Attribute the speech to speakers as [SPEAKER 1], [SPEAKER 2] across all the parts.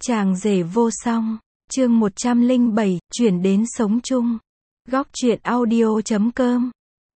[SPEAKER 1] Chàng rể vô song, chương 107, chuyển đến sống chung. Góc truyện audio.com.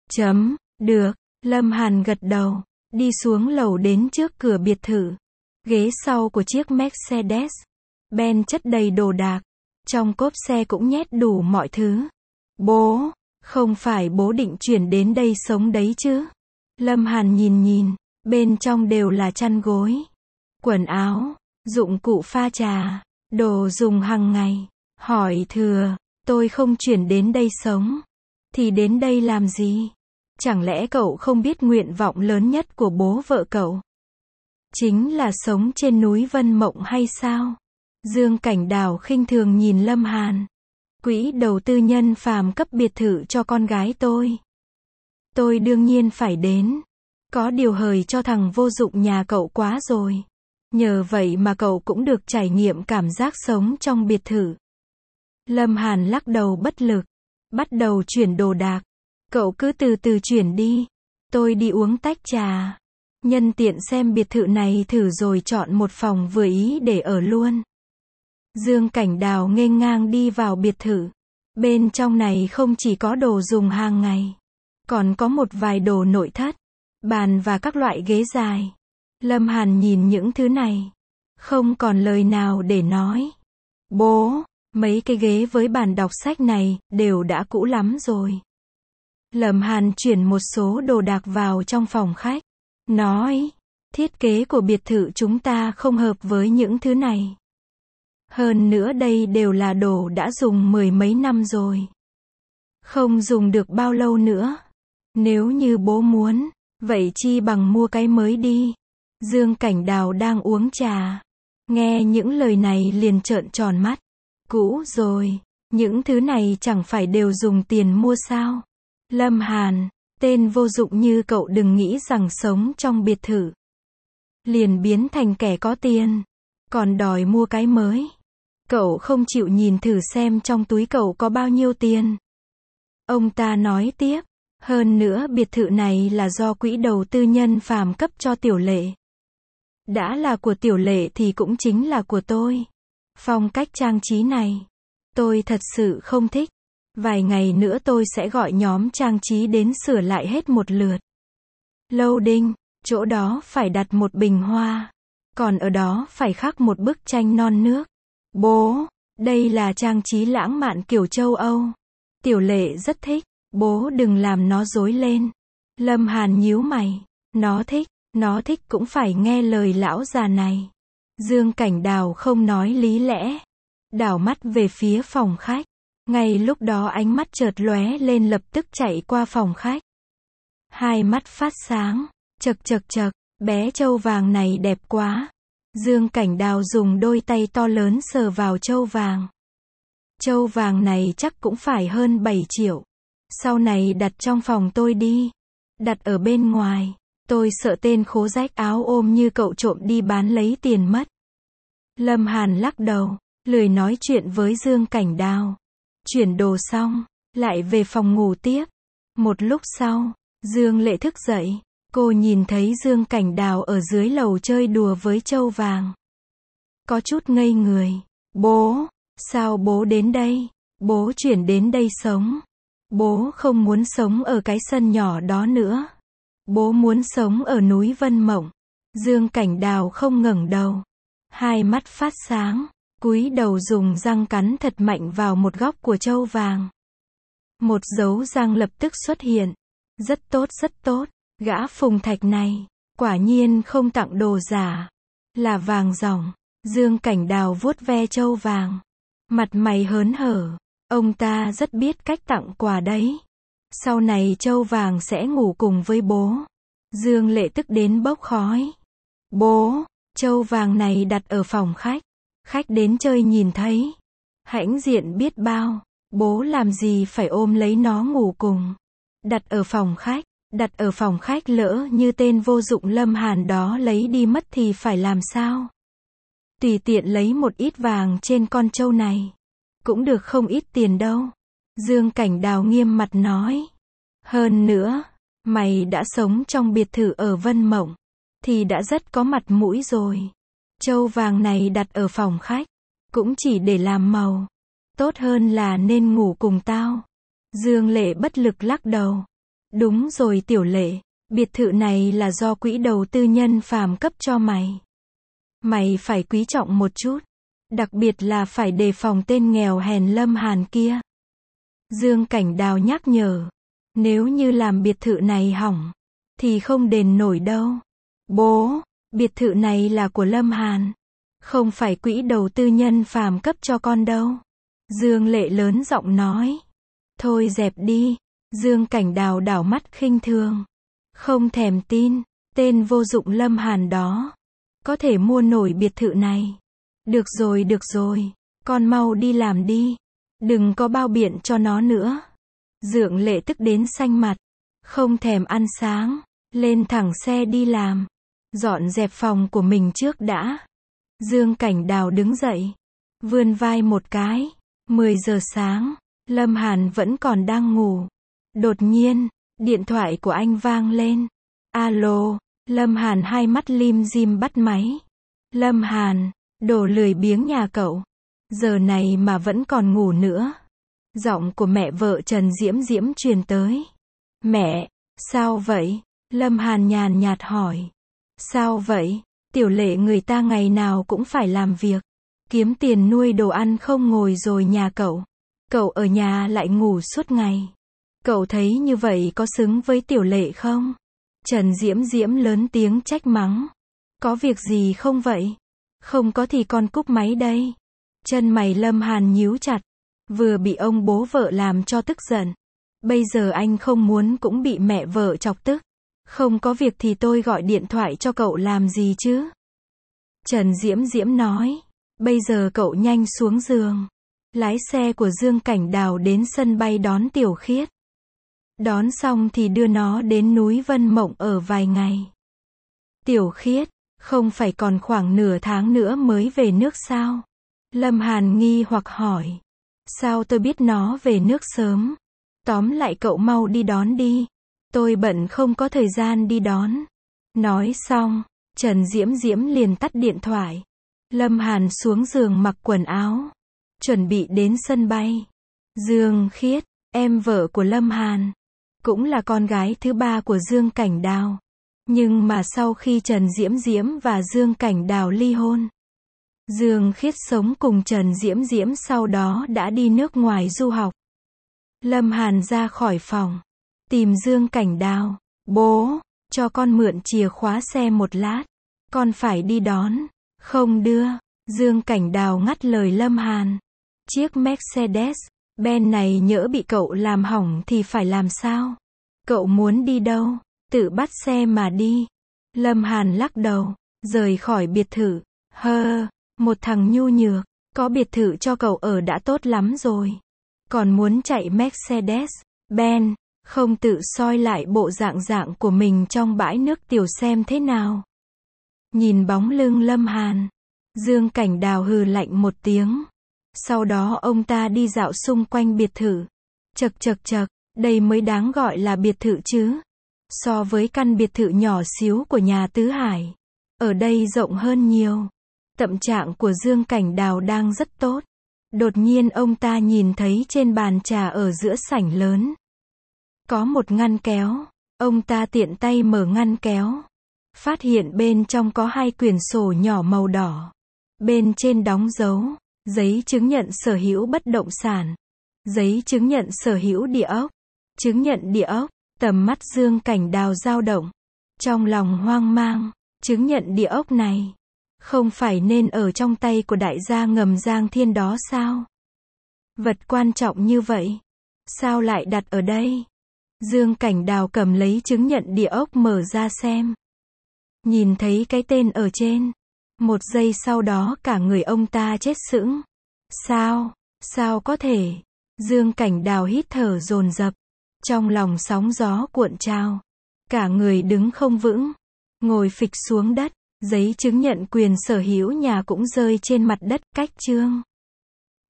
[SPEAKER 1] Được, Lâm Hàn gật đầu, đi xuống lầu đến trước cửa biệt thự. Ghế sau của chiếc Mercedes Benz chất đầy đồ đạc, trong cốp xe cũng nhét đủ mọi thứ. Bố, không phải bố định chuyển đến đây sống đấy chứ? Lâm Hàn nhìn, bên trong đều là chăn gối, quần áo, dụng cụ pha trà, đồ dùng hàng ngày. Hỏi thừa, tôi không chuyển đến đây sống, thì đến đây làm gì? Chẳng lẽ cậu không biết nguyện vọng lớn nhất của bố vợ cậu chính là sống trên núi Vân Mộng hay sao? Dương Cảnh Đào khinh thường nhìn Lâm Hàn. Quỹ đầu tư nhân phàm cấp biệt thự cho con gái tôi. Tôi đương nhiên phải đến. Có điều hời cho thằng vô dụng nhà cậu quá rồi. Nhờ vậy mà cậu cũng được trải nghiệm cảm giác sống trong biệt thự. Lâm Hàn lắc đầu bất lực, bắt đầu chuyển đồ đạc. Cậu cứ từ từ chuyển đi, tôi đi uống tách trà. Nhân tiện xem biệt thự này thử rồi chọn một phòng vừa ý để ở luôn. Dương Cảnh Đào nghênh ngang đi vào biệt thự. Bên trong này không chỉ có đồ dùng hàng ngày, còn có một vài đồ nội thất, bàn và các loại ghế dài. Lâm Hàn nhìn những thứ này, không còn lời nào để nói. Bố, mấy cái ghế với bàn đọc sách này đều đã cũ lắm rồi. Lâm Hàn chuyển một số đồ đạc vào trong phòng khách, nói, thiết kế của biệt thự chúng ta không hợp với những thứ này. Hơn nữa đây đều là đồ đã dùng mười mấy năm rồi, không dùng được bao lâu nữa. Nếu như bố muốn, vậy chi bằng mua cái mới đi. Dương Cảnh Đào đang uống trà, nghe những lời này liền trợn tròn mắt. Cũ rồi, những thứ này chẳng phải đều dùng tiền mua sao? Lâm Hàn, tên vô dụng như cậu đừng nghĩ rằng sống trong biệt thự liền biến thành kẻ có tiền, còn đòi mua cái mới. Cậu không chịu nhìn thử xem trong túi cậu có bao nhiêu tiền. Ông ta nói tiếp, hơn nữa biệt thự này là do quỹ đầu tư nhân phàm cấp cho Tiểu Lệ. Đã là của Tiểu Lệ thì cũng chính là của tôi. Phong cách trang trí này, tôi thật sự không thích. Vài ngày nữa tôi sẽ gọi nhóm trang trí đến sửa lại hết một lượt. Loading, chỗ đó phải đặt một bình hoa, còn ở đó phải khắc một bức tranh non nước. Bố, đây là trang trí lãng mạn kiểu châu Âu. Tiểu Lệ rất thích, bố đừng làm nó rối lên. Lâm Hàn nhíu mày, nó thích cũng phải nghe lời lão già này. Dương Cảnh Đào không nói lý lẽ, đảo mắt về phía phòng khách. Ngay lúc đó ánh mắt chợt lóe lên, lập tức chạy qua phòng khách. Hai mắt phát sáng, chậc, bé trâu vàng này đẹp quá. Dương Cảnh Đào dùng đôi tay to lớn sờ vào trâu vàng. Trâu vàng này chắc cũng phải hơn 7 triệu. Sau này đặt trong phòng tôi đi. Đặt ở bên ngoài, tôi sợ tên khố rách áo ôm như cậu trộm đi bán lấy tiền mất. Lâm Hàn lắc đầu, lười nói chuyện với Dương Cảnh Đào. Chuyển đồ xong, lại về phòng ngủ tiếp. Một lúc sau, Dương Lệ thức dậy. Cô nhìn thấy Dương Cảnh Đào ở dưới lầu chơi đùa với trâu vàng. Có chút ngây người. Bố, sao bố đến đây? Bố chuyển đến đây sống. Bố không muốn sống ở cái sân nhỏ đó nữa. Bố muốn sống ở núi Vân Mộng. Dương Cảnh Đào không ngẩng đầu. Hai mắt phát sáng, cúi đầu dùng răng cắn thật mạnh vào một góc của trâu vàng. Một dấu răng lập tức xuất hiện. Rất tốt. Gã Phùng Thạch này, quả nhiên không tặng đồ giả, là vàng ròng. Dương Cảnh Đào vuốt ve trâu vàng, mặt mày hớn hở. Ông ta rất biết cách tặng quà đấy. Sau này trâu vàng sẽ ngủ cùng với bố. Dương Lệ tức đến bốc khói. Bố, trâu vàng này đặt ở phòng khách. Khách đến chơi nhìn thấy, hãnh diện biết bao. Bố làm gì phải ôm lấy nó ngủ cùng. Đặt ở phòng khách lỡ như tên vô dụng Lâm Hàn đó lấy đi mất thì phải làm sao? Tùy tiện lấy một ít vàng trên con trâu này, cũng được không ít tiền đâu. Dương Cảnh Đào nghiêm mặt nói. Hơn nữa, mày đã sống trong biệt thự ở Vân Mộng, thì đã rất có mặt mũi rồi. Trâu vàng này đặt ở phòng khách, cũng chỉ để làm màu. Tốt hơn là nên ngủ cùng tao. Dương Lệ bất lực lắc đầu. Đúng rồi Tiểu Lệ, biệt thự này là do quỹ đầu tư nhân phàm cấp cho mày. Mày phải quý trọng một chút. Đặc biệt là phải đề phòng tên nghèo hèn Lâm Hàn kia. Dương Cảnh Đào nhắc nhở. Nếu như làm biệt thự này hỏng, thì không đền nổi đâu. Bố, biệt thự này là của Lâm Hàn. Không phải quỹ đầu tư nhân phàm cấp cho con đâu. Dương Lệ lớn giọng nói. Thôi dẹp đi. Dương Cảnh Đào đảo mắt khinh thường. Không thèm tin, tên vô dụng Lâm Hàn đó có thể mua nổi biệt thự này. Được rồi, con mau đi làm đi. Đừng có bao biện cho nó nữa. Dương Lệ tức đến xanh mặt, không thèm ăn sáng, lên thẳng xe đi làm. Dọn dẹp phòng của mình trước đã. Dương Cảnh Đào đứng dậy, vươn vai một cái. 10 giờ sáng, Lâm Hàn vẫn còn đang ngủ. Đột nhiên, điện thoại của anh vang lên. Alo, Lâm Hàn hai mắt lim dim bắt máy. Lâm Hàn, đồ lười biếng nhà cậu. Giờ này mà vẫn còn ngủ nữa. Giọng của mẹ vợ Trần Diễm Diễm truyền tới. Mẹ, sao vậy? Lâm Hàn nhàn nhạt hỏi. Sao vậy? Tiểu Lệ người ta ngày nào cũng phải làm việc, kiếm tiền nuôi đồ ăn không ngồi rồi nhà cậu. Cậu ở nhà lại ngủ suốt ngày. Cậu thấy như vậy có xứng với Tiểu Lệ không? Trần Diễm Diễm lớn tiếng trách mắng. Có việc gì không vậy? Không có thì con cúp máy đây. Chân mày Lâm Hàn nhíu chặt. Vừa bị ông bố vợ làm cho tức giận. Bây giờ anh không muốn cũng bị mẹ vợ chọc tức. Không có việc thì tôi gọi điện thoại cho cậu làm gì chứ? Trần Diễm Diễm nói. Bây giờ cậu nhanh xuống giường. Lái xe của Dương Cảnh Đào đến sân bay đón Tiểu Khiết. Đón xong thì đưa nó đến núi Vân Mộng ở vài ngày. Tiểu Khiết, không phải còn khoảng nửa tháng nữa mới về nước sao? Lâm Hàn nghi hoặc hỏi. Sao tôi biết nó về nước sớm? Tóm lại cậu mau đi đón đi. Tôi bận không có thời gian đi đón. Nói xong, Trần Diễm Diễm liền tắt điện thoại. Lâm Hàn xuống giường mặc quần áo, chuẩn bị đến sân bay. Dương Khiết, em vợ của Lâm Hàn, cũng là con gái thứ ba của Dương Cảnh Đào. Nhưng mà sau khi Trần Diễm Diễm và Dương Cảnh Đào ly hôn, Dương Khiết sống cùng Trần Diễm Diễm sau đó đã đi nước ngoài du học. Lâm Hàn ra khỏi phòng, tìm Dương Cảnh Đào. Bố, cho con mượn chìa khóa xe một lát. Con phải đi đón. Không đưa. Dương Cảnh Đào ngắt lời Lâm Hàn. Chiếc Mercedes-Benz này nhỡ bị cậu làm hỏng thì phải làm sao? Cậu muốn đi đâu? Tự bắt xe mà đi. Lâm Hàn lắc đầu, rời khỏi biệt thự. Một thằng nhu nhược, có biệt thự cho cậu ở đã tốt lắm rồi. Còn muốn chạy Mercedes-Benz, không tự soi lại bộ dạng của mình trong bãi nước tiểu xem thế nào. Nhìn bóng lưng Lâm Hàn, Dương Cảnh Đào hừ lạnh một tiếng. Sau đó ông ta đi dạo xung quanh biệt thự. Chậc, đây mới đáng gọi là biệt thự chứ. So với căn biệt thự nhỏ xíu của nhà Tứ Hải, ở đây rộng hơn nhiều. Tâm trạng của Dương Cảnh Đào đang rất tốt. Đột nhiên ông ta nhìn thấy trên bàn trà ở giữa sảnh lớn có một ngăn kéo. Ông ta tiện tay mở ngăn kéo, phát hiện bên trong có 2 quyển sổ nhỏ màu đỏ. Bên trên đóng dấu giấy chứng nhận sở hữu bất động sản, giấy chứng nhận sở hữu địa ốc, chứng nhận địa ốc. Tầm mắt Dương Cảnh Đào dao động, trong lòng hoang mang. Chứng nhận địa ốc này không phải nên ở trong tay của đại gia ngầm Giang Thiên đó sao? Vật quan trọng như vậy, sao lại đặt ở đây? Dương Cảnh Đào cầm lấy chứng nhận địa ốc mở ra xem. Nhìn thấy cái tên ở trên, một giây sau đó cả người ông ta chết sững. Sao có thể? Dương Cảnh Đào hít thở dồn dập, trong lòng sóng gió cuộn trào, cả người đứng không vững, ngồi phịch xuống đất. Giấy chứng nhận quyền sở hữu nhà cũng rơi trên mặt đất. Cách chương